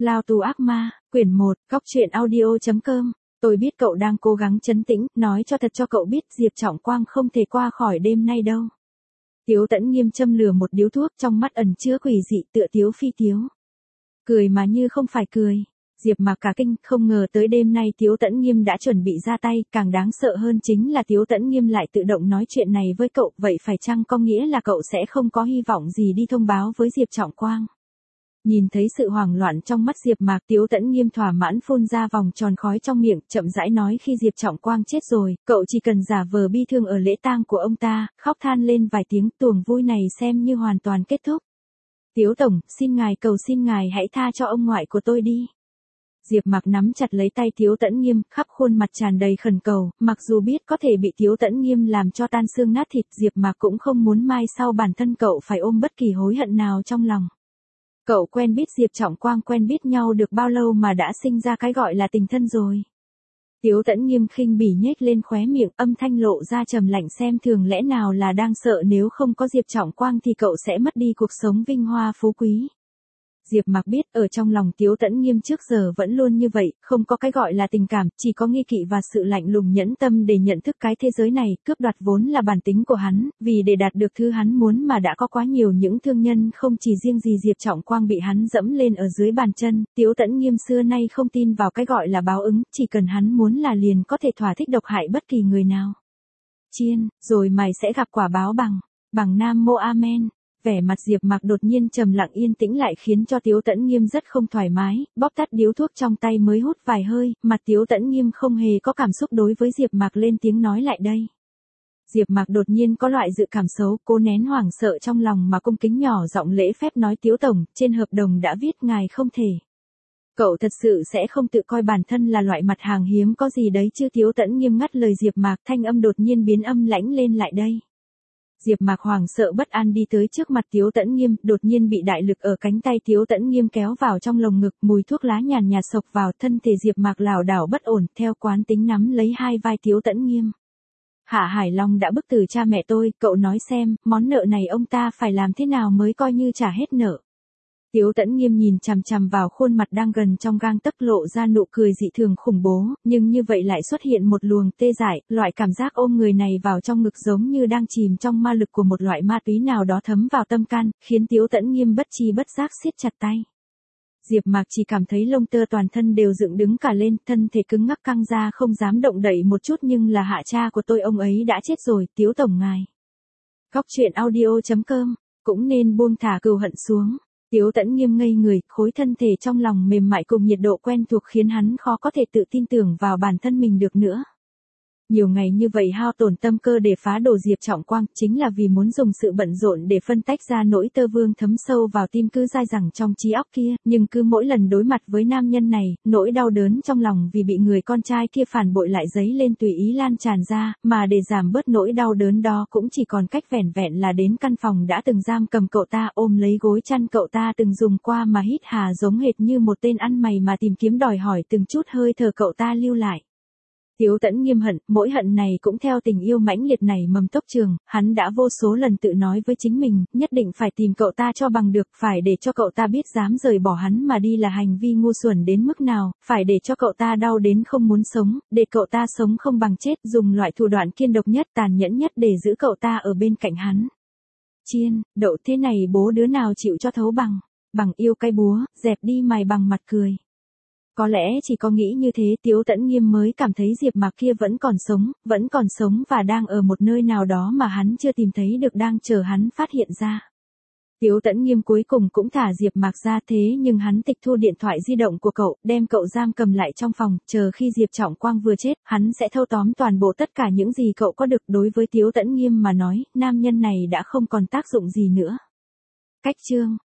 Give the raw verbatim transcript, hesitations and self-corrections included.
Lao tù ác ma, quyển một, góc truyện audio.com. Tôi biết cậu đang cố gắng trấn tĩnh, nói cho thật cho cậu biết Diệp Trọng Quang không thể qua khỏi đêm nay đâu. Tiếu Tẫn Nghiêm châm lửa một điếu thuốc, trong mắt ẩn chứa quỷ dị, tựa tiếu phi tiếu. Cười mà như không phải cười. Diệp Mạc cả kinh, không ngờ tới đêm nay Tiếu Tẫn Nghiêm đã chuẩn bị ra tay, càng đáng sợ hơn chính là Tiếu Tẫn Nghiêm lại tự động nói chuyện này với cậu, vậy phải chăng có nghĩa là cậu sẽ không có hy vọng gì đi thông báo với Diệp Trọng Quang? Nhìn thấy sự hoảng loạn trong mắt Diệp Mạc, Tiếu Tẫn Nghiêm thỏa mãn phun ra vòng tròn khói trong miệng, chậm rãi nói khi Diệp Trọng Quang chết rồi, cậu chỉ cần giả vờ bi thương ở lễ tang của ông ta, khóc than lên vài tiếng, tuồng vui này xem như hoàn toàn kết thúc. Tiếu tổng, xin ngài cầu xin ngài hãy tha cho ông ngoại của tôi đi. Diệp Mạc nắm chặt lấy tay Tiếu Tẫn Nghiêm, khắp khuôn mặt tràn đầy khẩn cầu, mặc dù biết có thể bị Tiếu Tẫn Nghiêm làm cho tan xương nát thịt, Diệp Mạc cũng không muốn mai sau bản thân cậu phải ôm bất kỳ hối hận nào trong lòng. Cậu quen biết Diệp Trọng Quang quen biết nhau được bao lâu mà đã sinh ra cái gọi là tình thân rồi. Tiếu Tẫn Nghiêm khinh bỉ nhếch lên khóe miệng, âm thanh lộ ra trầm lạnh xem thường, lẽ nào là đang sợ nếu không có Diệp Trọng Quang thì cậu sẽ mất đi cuộc sống vinh hoa phú quý. Diệp Mạc biết ở trong lòng Tiếu Tẫn Nghiêm trước giờ vẫn luôn như vậy, không có cái gọi là tình cảm, chỉ có nghi kỵ và sự lạnh lùng nhẫn tâm để nhận thức cái thế giới này, cướp đoạt vốn là bản tính của hắn, vì để đạt được thứ hắn muốn mà đã có quá nhiều những thương nhân, không chỉ riêng gì Diệp Trọng Quang bị hắn dẫm lên ở dưới bàn chân, Tiếu Tẫn Nghiêm xưa nay không tin vào cái gọi là báo ứng, chỉ cần hắn muốn là liền có thể thỏa thích độc hại bất kỳ người nào. Chiên, rồi mày sẽ gặp quả báo bằng, bằng Nam Mô Amen. Vẻ mặt Diệp Mạc đột nhiên trầm lặng yên tĩnh lại khiến cho Tiếu Tẫn Nghiêm rất không thoải mái, bóp tắt điếu thuốc trong tay mới hút vài hơi, mặt Tiếu Tẫn Nghiêm không hề có cảm xúc đối với Diệp Mạc lên tiếng nói lại đây. Diệp Mạc đột nhiên có loại dự cảm xấu, cố nén hoảng sợ trong lòng mà cung kính nhỏ giọng lễ phép nói Tiếu tổng, trên hợp đồng đã viết ngài không thể. Cậu thật sự sẽ không tự coi bản thân là loại mặt hàng hiếm có gì đấy chứ? Tiếu Tẫn Nghiêm ngắt lời Diệp Mạc, thanh âm đột nhiên biến âm lãnh lên lại đây. Diệp Mạc hoảng sợ bất an đi tới trước mặt Tiếu Tẫn Nghiêm, đột nhiên bị đại lực ở cánh tay Tiếu Tẫn Nghiêm kéo vào trong lồng ngực, mùi thuốc lá nhàn nhạt xộc vào, thân thể Diệp Mạc lảo đảo bất ổn, theo quán tính nắm lấy hai vai Tiếu Tẫn Nghiêm. Hạ Hải Long đã bức tử cha mẹ tôi, cậu nói xem, món nợ này ông ta phải làm thế nào mới coi như trả hết nợ. Tiếu Tẫn Nghiêm nhìn chằm chằm vào khuôn mặt đang gần trong gang tấc, lộ ra nụ cười dị thường khủng bố, nhưng như vậy lại xuất hiện một luồng tê dại, loại cảm giác ôm người này vào trong ngực giống như đang chìm trong ma lực của một loại ma túy nào đó thấm vào tâm can, khiến Tiếu Tẫn Nghiêm bất tri bất giác siết chặt tay. Diệp Mạc chỉ cảm thấy lông tơ toàn thân đều dựng đứng cả lên, thân thể cứng ngắc căng ra không dám động đậy một chút, nhưng là hạ cha của tôi ông ấy đã chết rồi, Tiếu tổng ngài. Góc truyện audio.com, cũng nên buông thả cừu hận xuống. Tiếu Tẫn Nghiêm ngây người, khối thân thể trong lòng mềm mại cùng nhiệt độ quen thuộc khiến hắn khó có thể tự tin tưởng vào bản thân mình được nữa. Nhiều ngày như vậy hao tổn tâm cơ để phá đổ Diệp Trọng Quang, chính là vì muốn dùng sự bận rộn để phân tách ra nỗi tơ vương thấm sâu vào tim cứ dai dẳng trong trí óc kia, nhưng cứ mỗi lần đối mặt với nam nhân này, nỗi đau đớn trong lòng vì bị người con trai kia phản bội lại dấy lên tùy ý lan tràn ra, mà để giảm bớt nỗi đau đớn đó cũng chỉ còn cách vẻn vẹn là đến căn phòng đã từng giam cầm cậu ta, ôm lấy gối chăn cậu ta từng dùng qua mà hít hà giống hệt như một tên ăn mày mà tìm kiếm đòi hỏi từng chút hơi thở cậu ta lưu lại. Tiếu Tẫn Nghiêm hận, mỗi hận này cũng theo tình yêu mãnh liệt này mầm tốc trường, hắn đã vô số lần tự nói với chính mình, nhất định phải tìm cậu ta cho bằng được, phải để cho cậu ta biết dám rời bỏ hắn mà đi là hành vi ngu xuẩn đến mức nào, phải để cho cậu ta đau đến không muốn sống, để cậu ta sống không bằng chết, dùng loại thủ đoạn kiên độc nhất, tàn nhẫn nhất để giữ cậu ta ở bên cạnh hắn. Chiên, đậu thế này bố đứa nào chịu cho thấu bằng, bằng yêu cái búa, dẹp đi mày bằng mặt cười. Có lẽ chỉ có nghĩ như thế Tiếu Tẫn Nghiêm mới cảm thấy Diệp Mạc kia vẫn còn sống, vẫn còn sống và đang ở một nơi nào đó mà hắn chưa tìm thấy được, đang chờ hắn phát hiện ra. Tiếu Tẫn Nghiêm cuối cùng cũng thả Diệp Mạc ra, thế nhưng hắn tịch thu điện thoại di động của cậu, đem cậu giam cầm lại trong phòng, chờ khi Diệp Trọng Quang vừa chết, hắn sẽ thâu tóm toàn bộ tất cả những gì cậu có được. Đối với Tiếu Tẫn Nghiêm mà nói, nam nhân này đã không còn tác dụng gì nữa. Cách chương